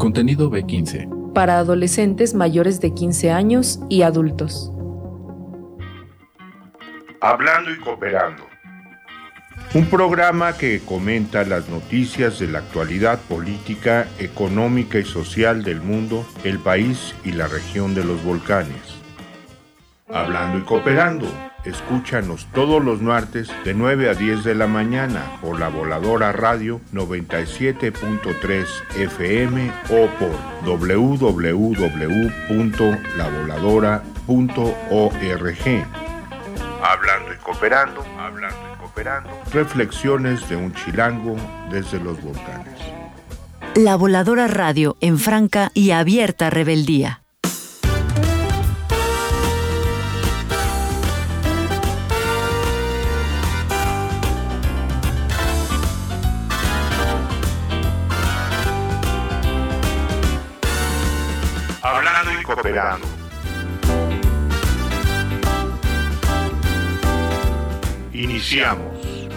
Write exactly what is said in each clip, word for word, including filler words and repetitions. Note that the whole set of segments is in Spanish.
Contenido B quince. Para adolescentes mayores de quince años y adultos. Hablando y Cooperando. Un programa que comenta las noticias de la actualidad política, económica y social del mundo, el país y la región de los volcanes. Hablando y Cooperando. Escúchanos todos los martes de nueve a diez de la mañana por la Voladora Radio noventa y siete punto tres F M o por doble u doble u doble u punto la voladora punto org. Hablando y Cooperando, hablando y cooperando. Reflexiones de un chilango desde los volcanes. La Voladora Radio en franca y abierta rebeldía. Hablando y Cooperando. Iniciamos.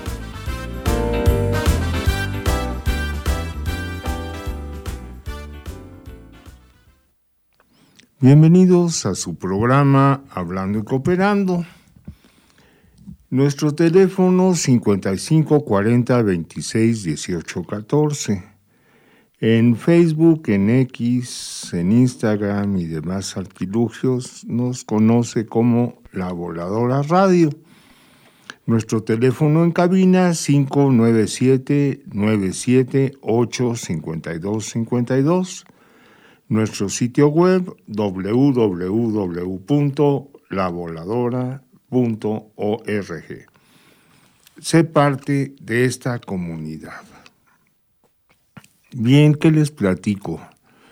Bienvenidos a su programa Hablando y Cooperando. Nuestro teléfono cincuenta y cinco cuarenta veintiséis dieciocho catorce. En Facebook, en X, en Instagram y demás artilugios nos conoce como La Voladora Radio. Nuestro teléfono en cabina cinco nueve siete nueve siete ocho cinco dos cinco dos. Nuestro sitio web doble u doble u doble u punto la voladora punto org. Sé parte de esta comunidad. Bien, ¿qué les platico?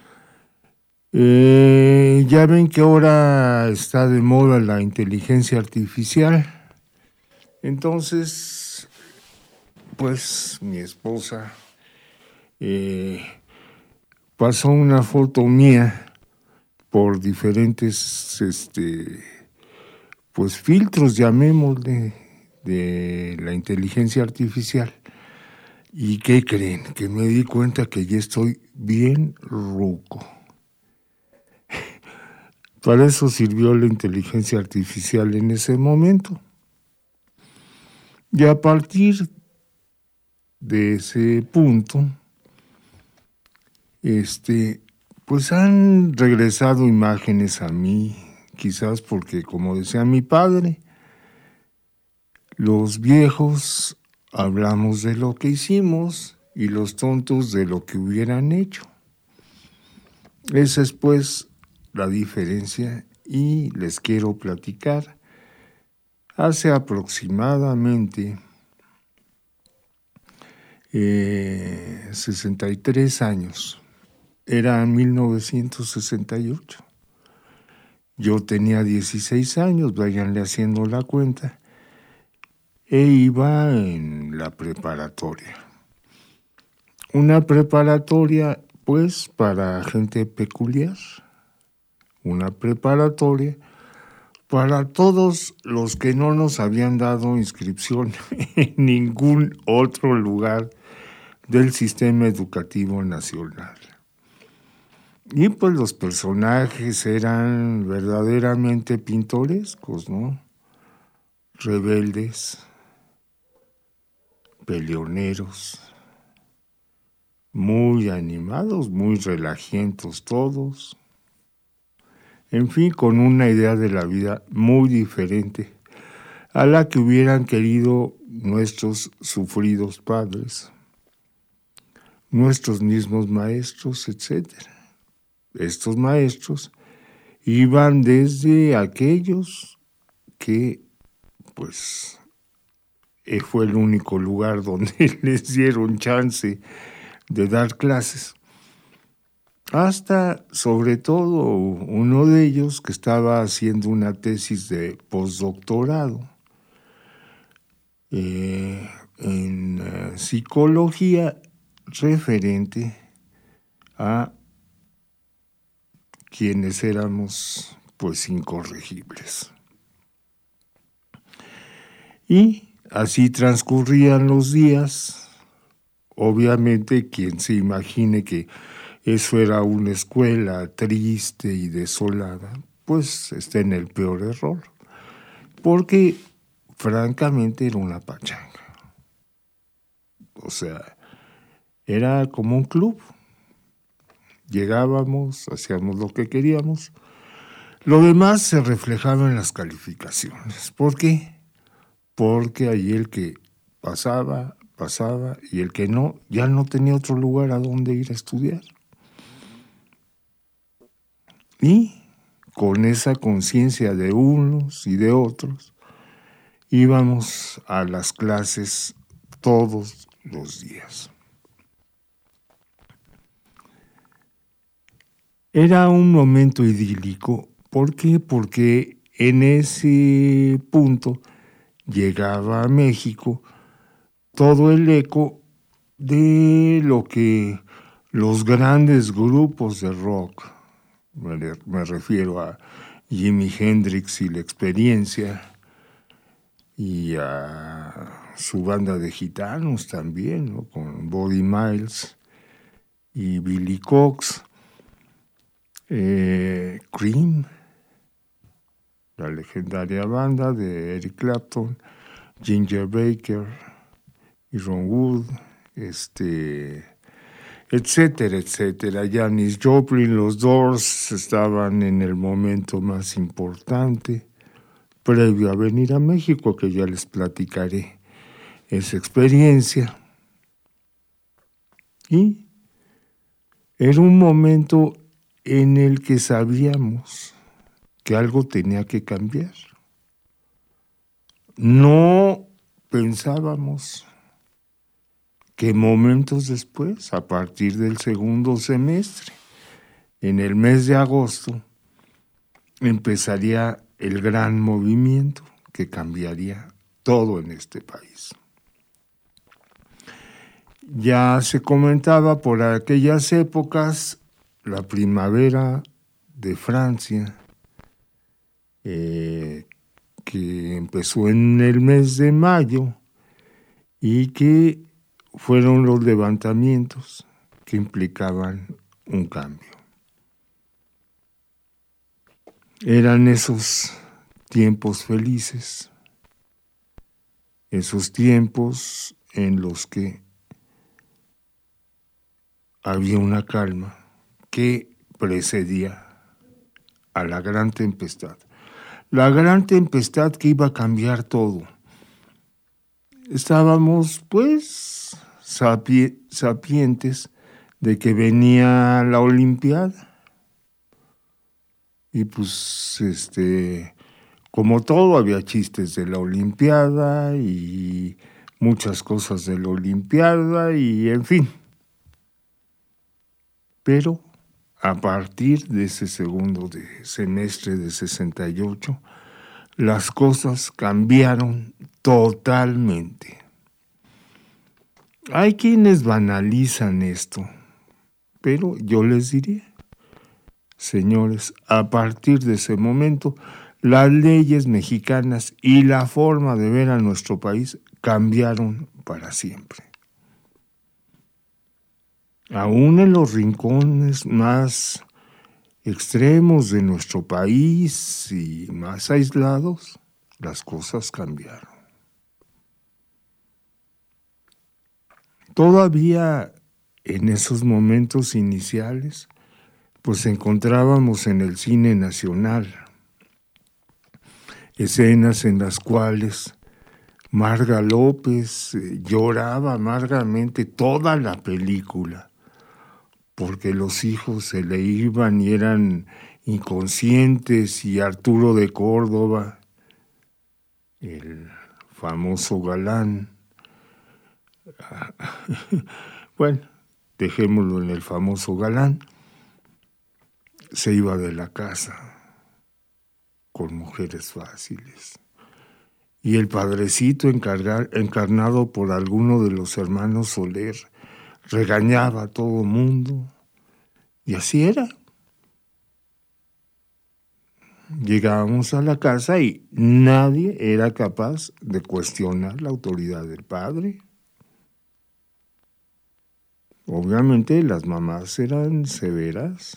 Eh, ya ven que ahora está de moda la inteligencia artificial. Entonces, pues mi esposa eh, pasó una foto mía por diferentes este, pues filtros, llamémosle, de la inteligencia artificial. ¿Y qué creen? Que me di cuenta que ya estoy bien ruco. Para eso sirvió la inteligencia artificial en ese momento. Y a partir de ese punto, este, pues han regresado imágenes a mí, quizás porque, como decía mi padre, los viejos hablamos de lo que hicimos y los tontos de lo que hubieran hecho. Esa es pues la diferencia y les quiero platicar. Hace aproximadamente eh, sesenta y tres años, era mil novecientos sesenta y ocho. Yo tenía dieciséis años, váyanle haciendo la cuenta. E iba en la preparatoria. Una preparatoria, pues, para gente peculiar. Una preparatoria para todos los que no nos habían dado inscripción en ningún otro lugar del sistema educativo nacional. Y pues los personajes eran verdaderamente pintorescos, ¿no? Rebeldes, peleoneros, muy animados, muy relajientos todos. En fin, con una idea de la vida muy diferente a la que hubieran querido nuestros sufridos padres, nuestros mismos maestros, etcétera. Estos maestros iban desde aquellos que, pues, fue el único lugar donde les dieron chance de dar clases, hasta, sobre todo, uno de ellos que estaba haciendo una tesis de postdoctorado eh, en uh, psicología referente a quienes éramos, pues, incorregibles. Y así transcurrían los días. Obviamente, quien se imagine que eso era una escuela triste y desolada, pues está en el peor error, porque francamente era una pachanga. O sea, era como un club. Llegábamos, hacíamos lo que queríamos. Lo demás se reflejaba en las calificaciones. ¿Por qué? Porque ahí el que pasaba, pasaba, y el que no, ya no tenía otro lugar a donde ir a estudiar. Y con esa conciencia de unos y de otros, íbamos a las clases todos los días. Era un momento idílico. ¿Por qué? Porque en ese punto llegaba a México todo el eco de lo que los grandes grupos de rock, me, me refiero a Jimi Hendrix y La Experiencia, y a su banda de gitanos también, ¿no? Con Buddy Miles y Billy Cox, eh, Cream, la legendaria banda de Eric Clapton, Ginger Baker y Ron Wood, este, etcétera, etcétera. Janis Joplin, los Doors estaban en el momento más importante, previo a venir a México, que ya les platicaré esa experiencia. Y era un momento en el que sabíamos que algo tenía que cambiar. No pensábamos que momentos después, a partir del segundo semestre, en el mes de agosto, empezaría el gran movimiento que cambiaría todo en este país. Ya se comentaba por aquellas épocas la primavera de Francia, eh, que empezó en el mes de mayo y que fueron los levantamientos que implicaban un cambio. Eran esos tiempos felices, esos tiempos en los que había una calma que precedía a la gran tempestad. La gran tempestad que iba a cambiar todo. Estábamos, pues, sapi- sapientes de que venía la Olimpiada. Y pues, este, como todo, había chistes de la Olimpiada y muchas cosas de la Olimpiada y, en fin. Pero a partir de ese segundo de semestre de sesenta y ocho, las cosas cambiaron totalmente. Hay quienes banalizan esto, pero yo les diría, señores, a partir de ese momento, las leyes mexicanas y la forma de ver a nuestro país cambiaron para siempre. Aún en los rincones más extremos de nuestro país y más aislados, las cosas cambiaron. Todavía en esos momentos iniciales, pues encontrábamos en el cine nacional escenas en las cuales Marga López eh, lloraba amargamente toda la película, porque los hijos se le iban y eran inconscientes, y Arturo de Córdoba, el famoso galán, bueno, dejémoslo en el famoso galán, se iba de la casa con mujeres fáciles. Y el padrecito encargar, encarnado por alguno de los hermanos Soler, regañaba a todo mundo, y así era. Llegábamos a la casa y nadie era capaz de cuestionar la autoridad del padre. Obviamente las mamás eran severas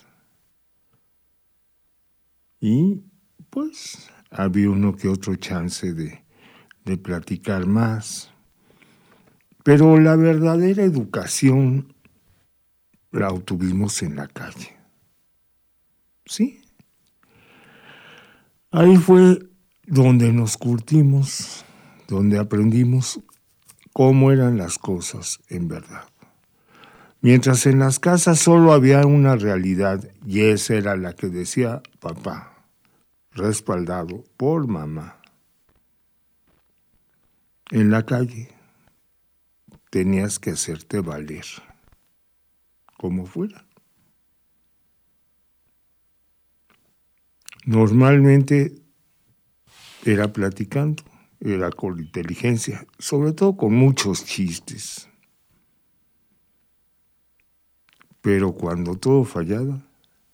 y pues había uno que otro chance de, de platicar más. Pero la verdadera educación la obtuvimos en la calle. ¿Sí? Ahí fue donde nos curtimos, donde aprendimos cómo eran las cosas en verdad. Mientras en las casas solo había una realidad y esa era la que decía papá, respaldado por mamá. En la calle tenías que hacerte valer, como fuera. Normalmente era platicando, era con inteligencia, sobre todo con muchos chistes. Pero cuando todo fallaba,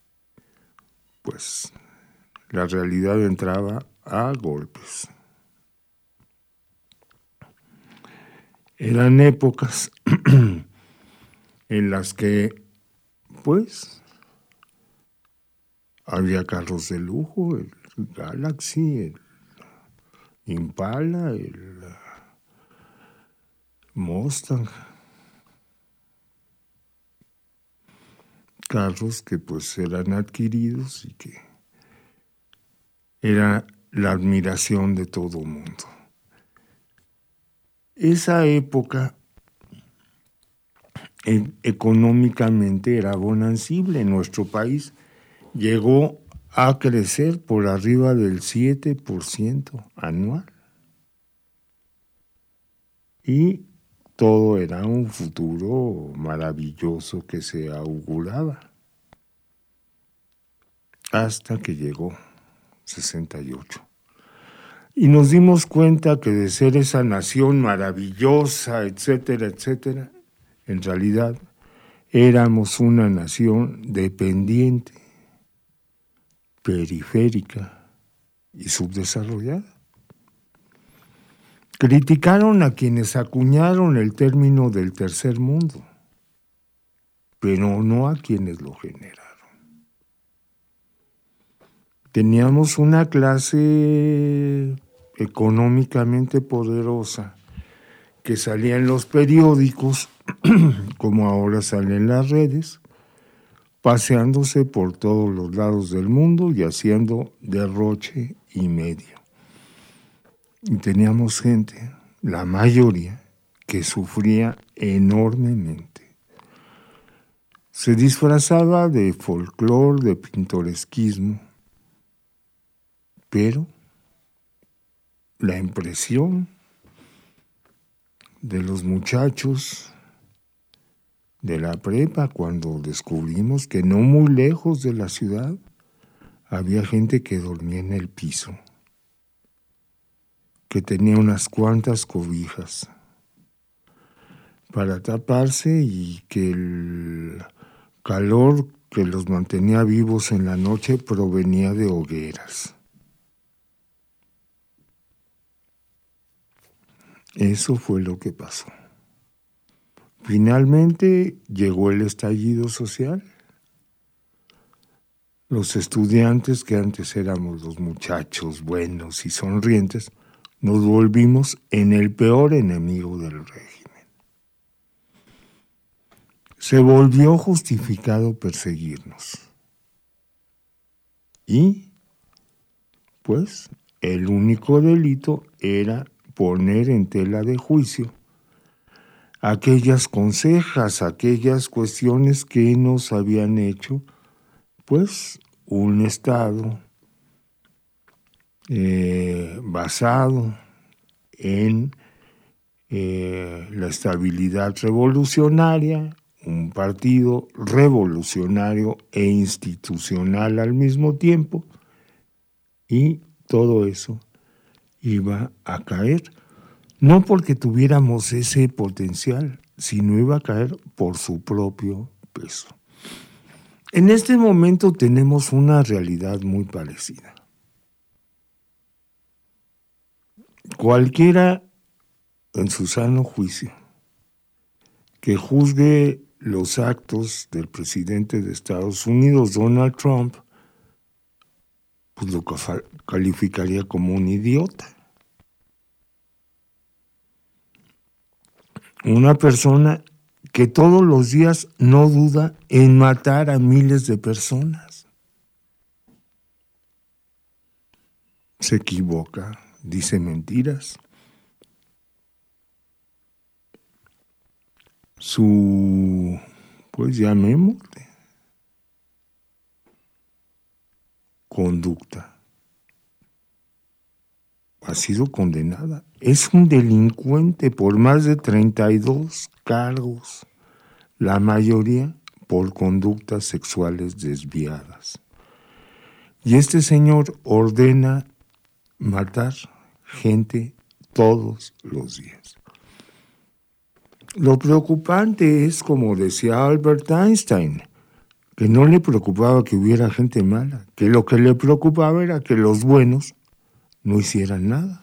pues la realidad entraba a golpes. Eran épocas en las que, pues, había carros de lujo, el Galaxy, el Impala, el Mustang. Carros que pues eran adquiridos y que era la admiración de todo el mundo. Esa época e- económicamente era bonancible. En nuestro país llegó a crecer por arriba del siete por ciento anual. Y todo era un futuro maravilloso que se auguraba. Hasta que llegó sesenta y ocho. Y nos dimos cuenta que de ser esa nación maravillosa, etcétera, etcétera, en realidad éramos una nación dependiente, periférica y subdesarrollada. Criticaron a quienes acuñaron el término del tercer mundo, pero no a quienes lo generaron. Teníamos una clase económicamente poderosa que salía en los periódicos, como ahora salen las redes, paseándose por todos los lados del mundo y haciendo derroche y medio. Y teníamos gente, la mayoría, que sufría enormemente. Se disfrazaba de folclore, de pintoresquismo, pero la impresión de los muchachos de la prepa cuando descubrimos que no muy lejos de la ciudad había gente que dormía en el piso, que tenía unas cuantas cobijas para taparse y que el calor que los mantenía vivos en la noche provenía de hogueras. Eso fue lo que pasó. Finalmente llegó el estallido social. Los estudiantes, que antes éramos los muchachos buenos y sonrientes, nos volvimos en el peor enemigo del régimen. Se volvió justificado perseguirnos. Y, pues, el único delito era poner en tela de juicio aquellas consejas, aquellas cuestiones que nos habían hecho, pues, un Estado eh, basado en eh, la estabilidad revolucionaria, un partido revolucionario e institucional al mismo tiempo, y todo eso iba a caer, no porque tuviéramos ese potencial, sino iba a caer por su propio peso. En este momento tenemos una realidad muy parecida. Cualquiera en su sano juicio que juzgue los actos del presidente de Estados Unidos, Donald Trump, pues lo calificaría como un idiota. Una persona que todos los días no duda en matar a miles de personas. Se equivoca, dice mentiras. Su, pues llamémosle, conducta ha sido condenada. Es un delincuente por más de treinta y dos cargos, la mayoría por conductas sexuales desviadas. Y este señor ordena matar gente todos los días. Lo preocupante es, como decía Albert Einstein, que no le preocupaba que hubiera gente mala, que lo que le preocupaba era que los buenos no hicieran nada.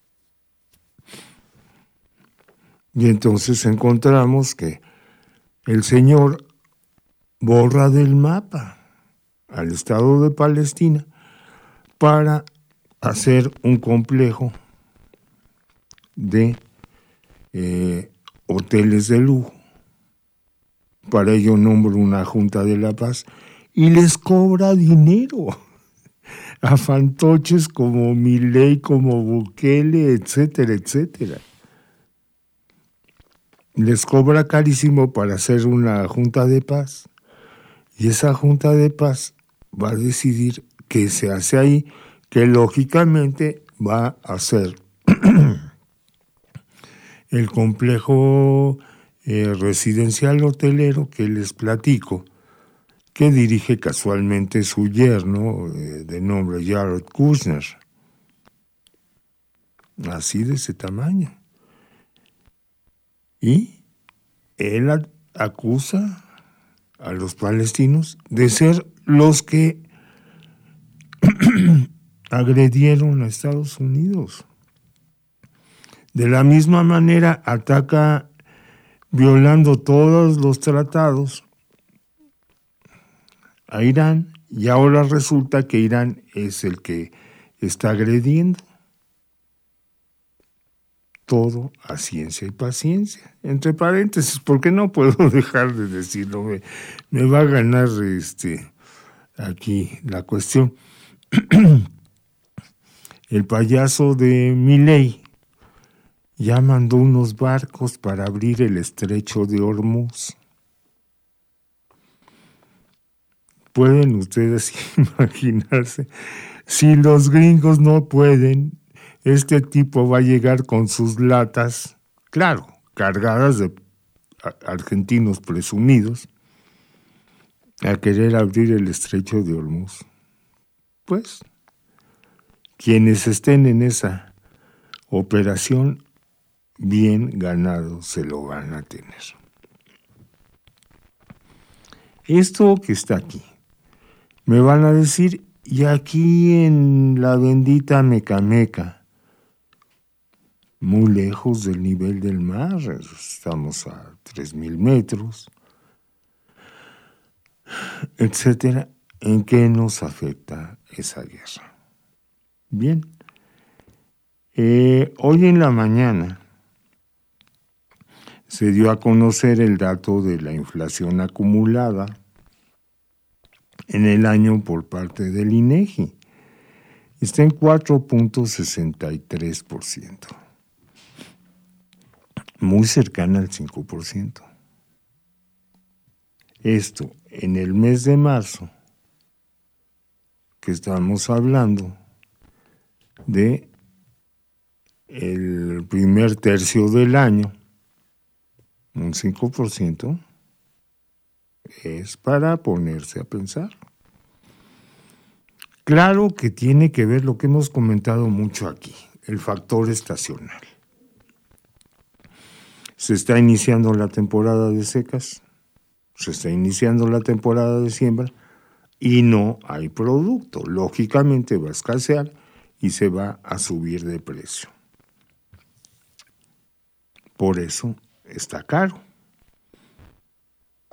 Y entonces encontramos que el Señor borra del mapa al Estado de Palestina para hacer un complejo de eh, hoteles de lujo. Para ello nombra una Junta de la Paz y les cobra dinero a fantoches como Milei, como Bukele, etcétera, etcétera. Les cobra carísimo para hacer una Junta de Paz. Y esa Junta de Paz va a decidir qué se hace ahí, que lógicamente va a ser el complejo eh, residencial hotelero que les platico, que dirige casualmente su yerno, eh, de nombre Jared Kushner. Así de ese tamaño. Y él a- acusa a los palestinos de ser los que agredieron a Estados Unidos. De la misma manera ataca violando todos los tratados a Irán, y ahora resulta que Irán es el que está agrediendo. Todo a ciencia y paciencia. Entre paréntesis, porque no puedo dejar de decirlo, me, me va a ganar este, aquí la cuestión. El payaso de Milei ya mandó unos barcos para abrir el estrecho de Hormuz. ¿Pueden ustedes imaginarse? Si los gringos no pueden, este tipo va a llegar con sus latas, claro, cargadas de argentinos presumidos, a querer abrir el estrecho de Hormuz. Pues, quienes estén en esa operación, bien ganado se lo van a tener. Esto que está aquí, me van a decir, y aquí en la bendita Mecameca, muy lejos del nivel del mar, estamos a tres mil metros, etcétera, ¿en qué nos afecta esa guerra? Bien, eh, hoy en la mañana se dio a conocer el dato de la inflación acumulada en el año por parte del INEGI. Está en cuatro punto sesenta y tres por ciento, muy cercana al cinco por ciento. Esto en el mes de marzo, que estamos hablando de el primer tercio del año, un cinco por ciento, es para ponerse a pensar. Claro que tiene que ver lo que hemos comentado mucho aquí, el factor estacional. Se está iniciando la temporada de secas, se está iniciando la temporada de siembra y no hay producto. Lógicamente va a escasear y se va a subir de precio. Por eso está caro.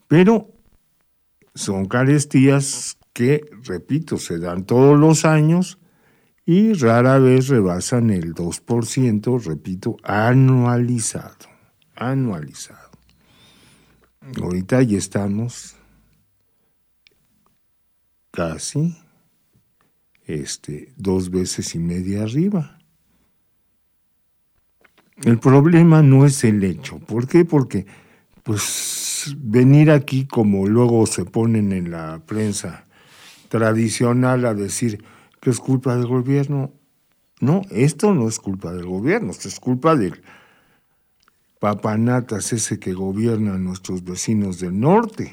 Pero son carestías que, repito, se dan todos los años y rara vez rebasan el dos por ciento, repito, anualizado, anualizado. Ahorita ya estamos casi este, dos veces y media arriba. El problema no es el hecho. ¿Por qué? Porque pues venir aquí, como luego se ponen en la prensa tradicional, a decir que es culpa del gobierno. No, esto no es culpa del gobierno, esto es culpa del papanatas ese que gobierna a nuestros vecinos del norte.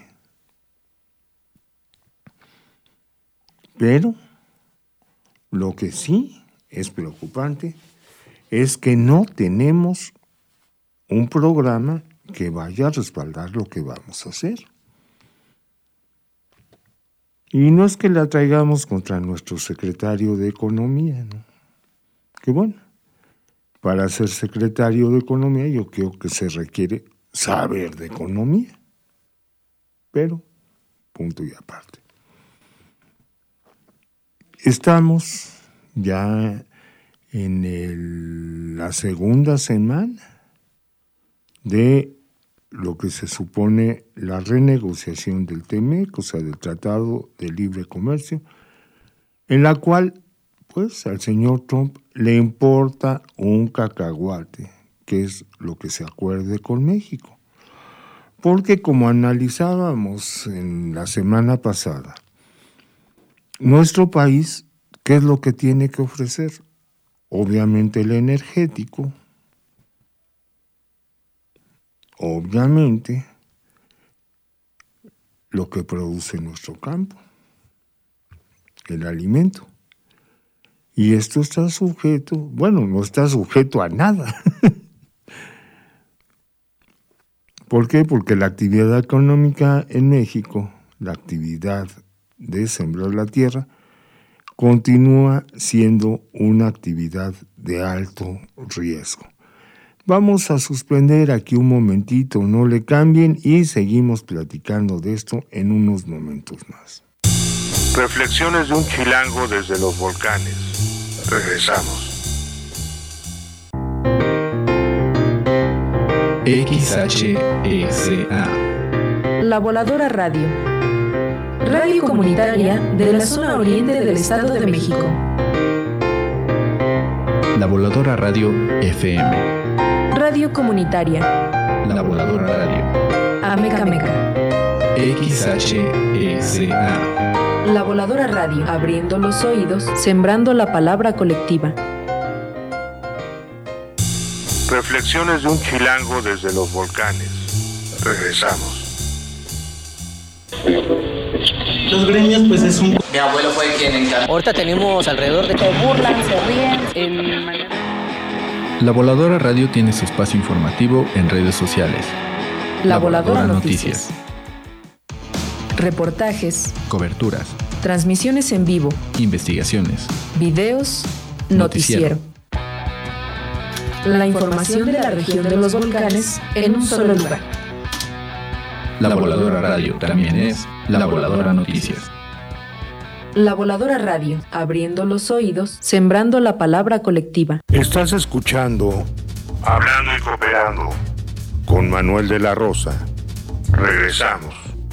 Pero lo que sí es preocupante es que no tenemos un programa que vaya a respaldar lo que vamos a hacer. Y no es que la traigamos contra nuestro secretario de Economía, ¿no? Que bueno, para ser secretario de Economía yo creo que se requiere saber de economía. Pero, punto y aparte. Estamos ya en el, la segunda semana de lo que se supone la renegociación del T M E C, o sea, del Tratado de Libre Comercio, en la cual, pues, al señor Trump le importa un cacahuate, que es lo que se acuerde con México. Porque como analizábamos en la semana pasada, nuestro país, ¿qué es lo que tiene que ofrecer? Obviamente el energético, obviamente lo que produce nuestro campo, el alimento. Y esto está sujeto, bueno, no está sujeto a nada. ¿Por qué? Porque la actividad económica en México, la actividad de sembrar la tierra, continúa siendo una actividad de alto riesgo. Vamos a suspender aquí un momentito, no le cambien y seguimos platicando de esto en unos momentos más. Reflexiones de un chilango desde los volcanes. Regresamos. X H E C A. La Voladora Radio. Radio comunitaria de la zona oriente del Estado de México. La Voladora Radio F M. Radio comunitaria. La Voladora Radio. Ameca Meca. X H E C A. La Voladora Radio, abriendo los oídos, sembrando la palabra colectiva. Reflexiones de un chilango desde los volcanes. Regresamos. Los gremios, pues es un... Mi abuelo fue quien encargó. Ahorita tenemos alrededor de... Se burlan, se ríen. En... La Voladora Radio tiene su espacio informativo en redes sociales. La, La Voladora, Voladora Noticias. Noticias. Reportajes. Coberturas. Transmisiones en vivo. Investigaciones. Videos. Noticiero. Noticiero. La información de la región de los volcanes en un solo lugar. La Voladora Radio también es La Voladora Noticias. La Voladora Radio, abriendo los oídos, sembrando la palabra colectiva. Estás escuchando Hablando y Cooperando con Manuel de la Rosa. Regresamos.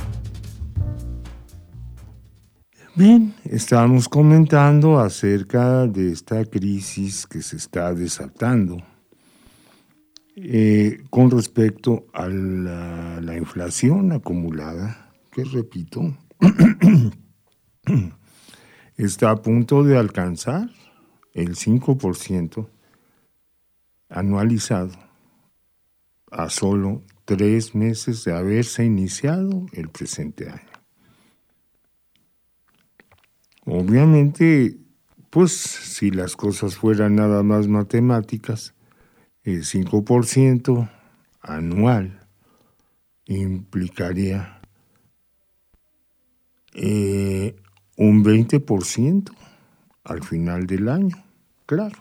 Bien, estábamos comentando acerca de esta crisis que se está desatando eh, con respecto a la, la inflación acumulada, que repito, está a punto de alcanzar el cinco por ciento anualizado a solo tres meses de haberse iniciado el presente año. Obviamente, pues si las cosas fueran nada más matemáticas, el cinco por ciento anual implicaría eh, un veinte por ciento al final del año, claro.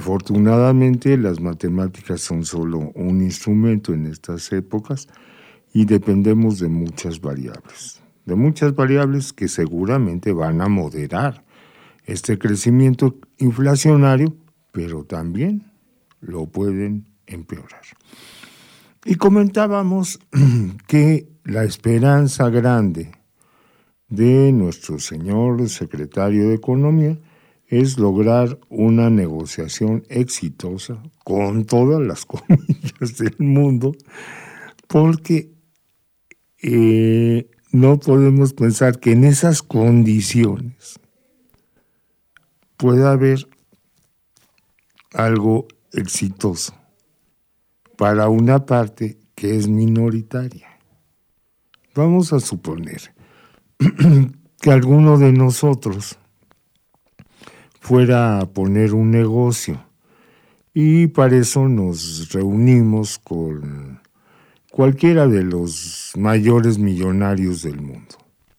Afortunadamente las matemáticas son solo un instrumento en estas épocas y dependemos de muchas variables, de muchas variables que seguramente van a moderar este crecimiento inflacionario, pero también lo pueden empeorar. Y comentábamos que la esperanza grande de nuestro señor secretario de Economía es lograr una negociación exitosa con todas las comillas del mundo, porque eh, no podemos pensar que en esas condiciones pueda haber algo exitoso para una parte que es minoritaria. Vamos a suponer que alguno de nosotros fuera a poner un negocio y para eso nos reunimos con cualquiera de los mayores millonarios del mundo.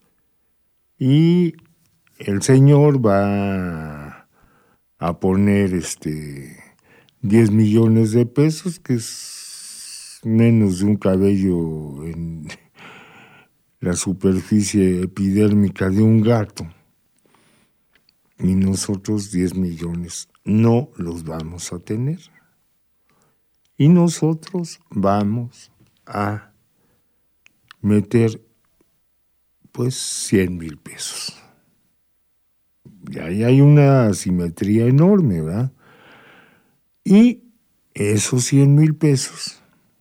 Y el señor va a poner este diez millones de pesos, que es menos de un cabello en la superficie epidérmica de un gato. Y nosotros diez millones no los vamos a tener. Y nosotros vamos a meter pues cien mil pesos. Y ahí hay una asimetría enorme, ¿verdad? Y esos cien mil pesos,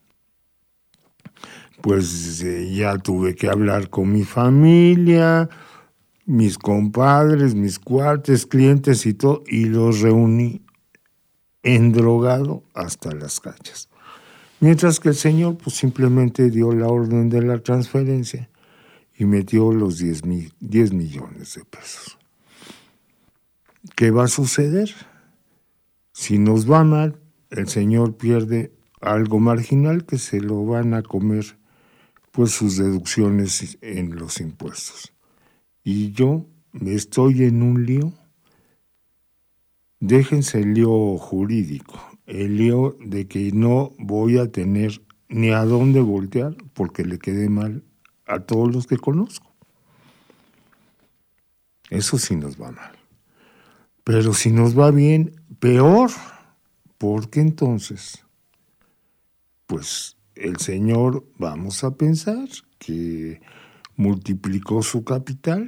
pues eh, ya tuve que hablar con mi familia, mis compadres, mis cuates, clientes y todo, y los reuní endrogado hasta las cachas. Mientras que el señor pues simplemente dio la orden de la transferencia y metió los diez millones de pesos. ¿Qué va a suceder? Si nos va mal, el señor pierde algo marginal que se lo van a comer pues sus deducciones en los impuestos. Y yo estoy en un lío. Déjense el lío jurídico, el lío de que no voy a tener ni a dónde voltear porque le quede mal a todos los que conozco. Eso sí nos va mal. Pero si nos va bien, peor, porque entonces, pues el señor, vamos a pensar que multiplicó su capital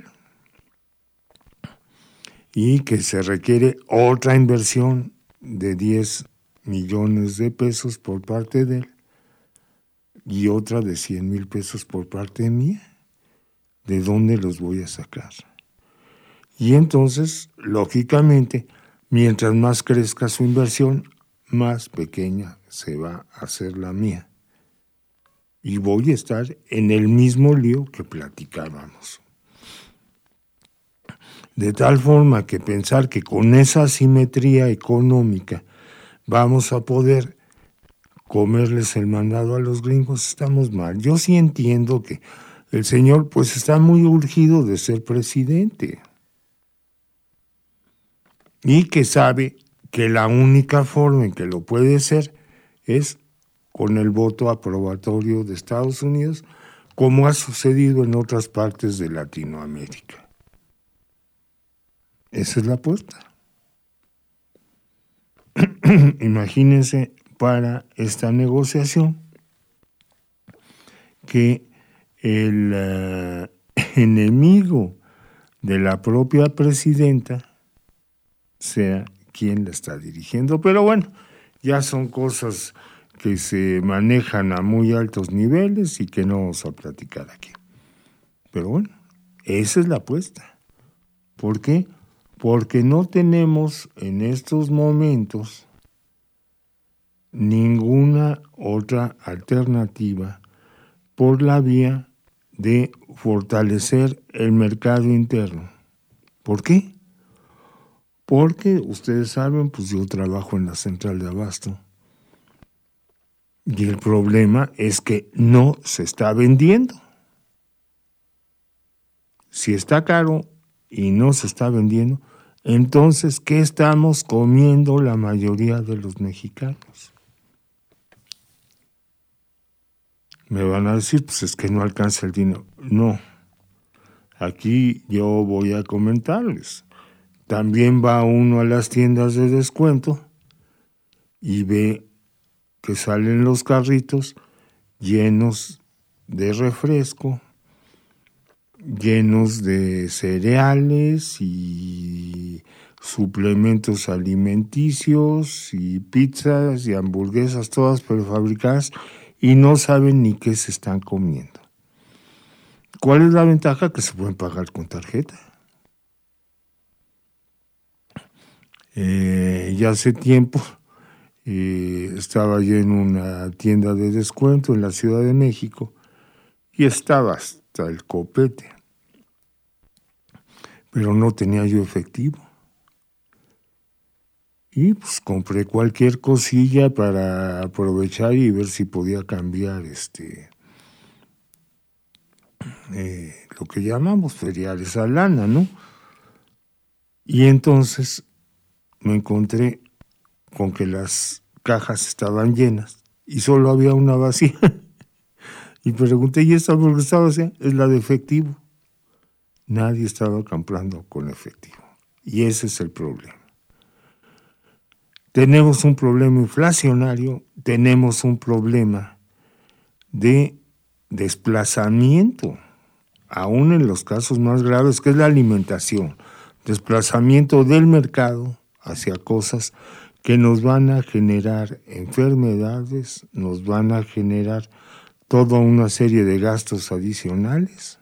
y que se requiere otra inversión de diez millones de pesos por parte de él y otra de cien mil pesos por parte mía. ¿De dónde los voy a sacar? Y entonces, lógicamente, mientras más crezca su inversión, más pequeña se va a hacer la mía. Y voy a estar en el mismo lío que platicábamos. De tal forma que pensar que con esa asimetría económica vamos a poder comerles el mandado a los gringos, estamos mal. Yo sí entiendo que el señor pues está muy urgido de ser presidente y que sabe que la única forma en que lo puede ser es con el voto aprobatorio de Estados Unidos, como ha sucedido en otras partes de Latinoamérica. Esa es la apuesta. Imagínense para esta negociación que el uh, enemigo de la propia presidenta sea quien la está dirigiendo. Pero bueno, ya son cosas que se manejan a muy altos niveles y que no vamos a platicar aquí. Pero bueno, esa es la apuesta. ¿Por qué? Porque no tenemos en estos momentos ninguna otra alternativa por la vía de fortalecer el mercado interno. ¿Por qué? Porque ustedes saben, pues yo trabajo en la central de abasto y el problema es que no se está vendiendo. Si está caro y no se está vendiendo, entonces, ¿qué estamos comiendo la mayoría de los mexicanos? Me van a decir, pues es que no alcanza el dinero. No. Aquí yo voy a comentarles. También va uno a las tiendas de descuento y ve que salen los carritos llenos de refresco, llenos de cereales y suplementos alimenticios y pizzas y hamburguesas, todas prefabricadas, y no saben ni qué se están comiendo. ¿Cuál es la ventaja? Que se pueden pagar con tarjeta. Eh, ya hace tiempo eh, estaba yo en una tienda de descuento en la Ciudad de México y estaba hasta el copete, pero no tenía yo efectivo. Y pues compré cualquier cosilla para aprovechar y ver si podía cambiar este eh, lo que llamamos feriales a lana, ¿no? Y entonces me encontré con que las cajas estaban llenas y solo había una vacía. Y pregunté, ¿y esta por qué estaba vacía? Es la de efectivo. Nadie estaba comprando con efectivo. Y ese es el problema. Tenemos un problema inflacionario, tenemos un problema de desplazamiento, aún en los casos más graves, que es la alimentación, desplazamiento del mercado hacia cosas que nos van a generar enfermedades, nos van a generar toda una serie de gastos adicionales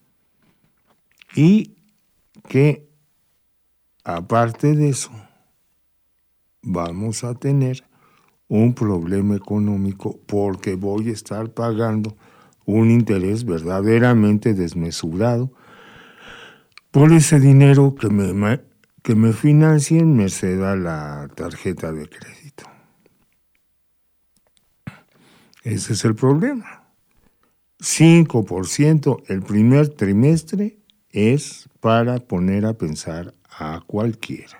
y que, aparte de eso, vamos a tener un problema económico porque voy a estar pagando un interés verdaderamente desmesurado por ese dinero que me, que me financien merced a la tarjeta de crédito. Ese es el problema. cinco por ciento el primer trimestre es para poner a pensar a cualquiera.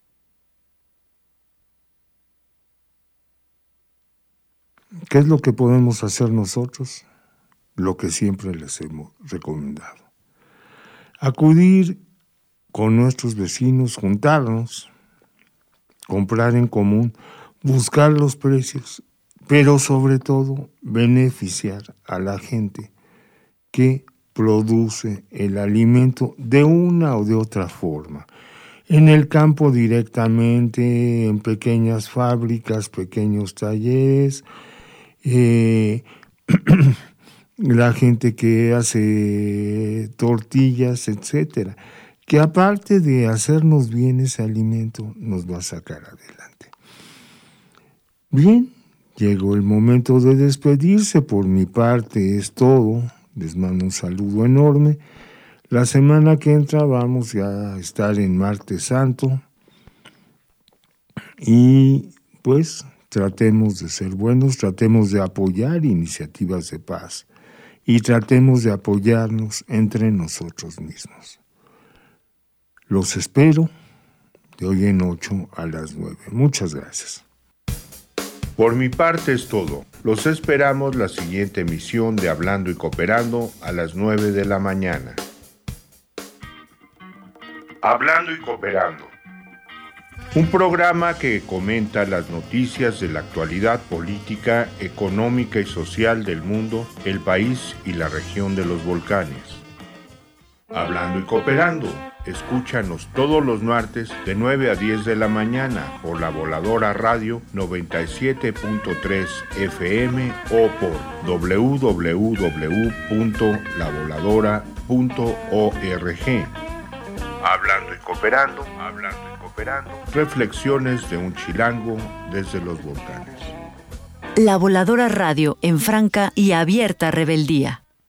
¿Qué es lo que podemos hacer nosotros? Lo que siempre les hemos recomendado. Acudir con nuestros vecinos, juntarnos, comprar en común, buscar los precios, pero sobre todo beneficiar a la gente que produce el alimento de una o de otra forma. En el campo directamente, en pequeñas fábricas, pequeños talleres, Eh, la gente que hace tortillas, etcétera, que aparte de hacernos bien ese alimento, nos va a sacar adelante. Bien, llegó el momento de despedirse. Por mi parte es todo. Les mando un saludo enorme. La semana que entra vamos ya a estar en Martes Santo y pues tratemos de ser buenos, tratemos de apoyar iniciativas de paz y tratemos de apoyarnos entre nosotros mismos. Los espero de hoy en ocho a las nueve. Muchas gracias. Por mi parte es todo. Los esperamos la siguiente emisión de Hablando y Cooperando a las nueve de la mañana. Hablando y Cooperando. Un programa que comenta las noticias de la actualidad política, económica y social del mundo, el país y la región de los volcanes. Hablando y Cooperando. Escúchanos todos los martes de nueve a diez de la mañana por La Voladora Radio noventa y siete punto tres F M o por doble u doble u doble u punto la voladora punto org. Hablando y Cooperando, hablando y cooperando. Reflexiones de un chilango desde los volcanes. La Voladora Radio en franca y abierta rebeldía.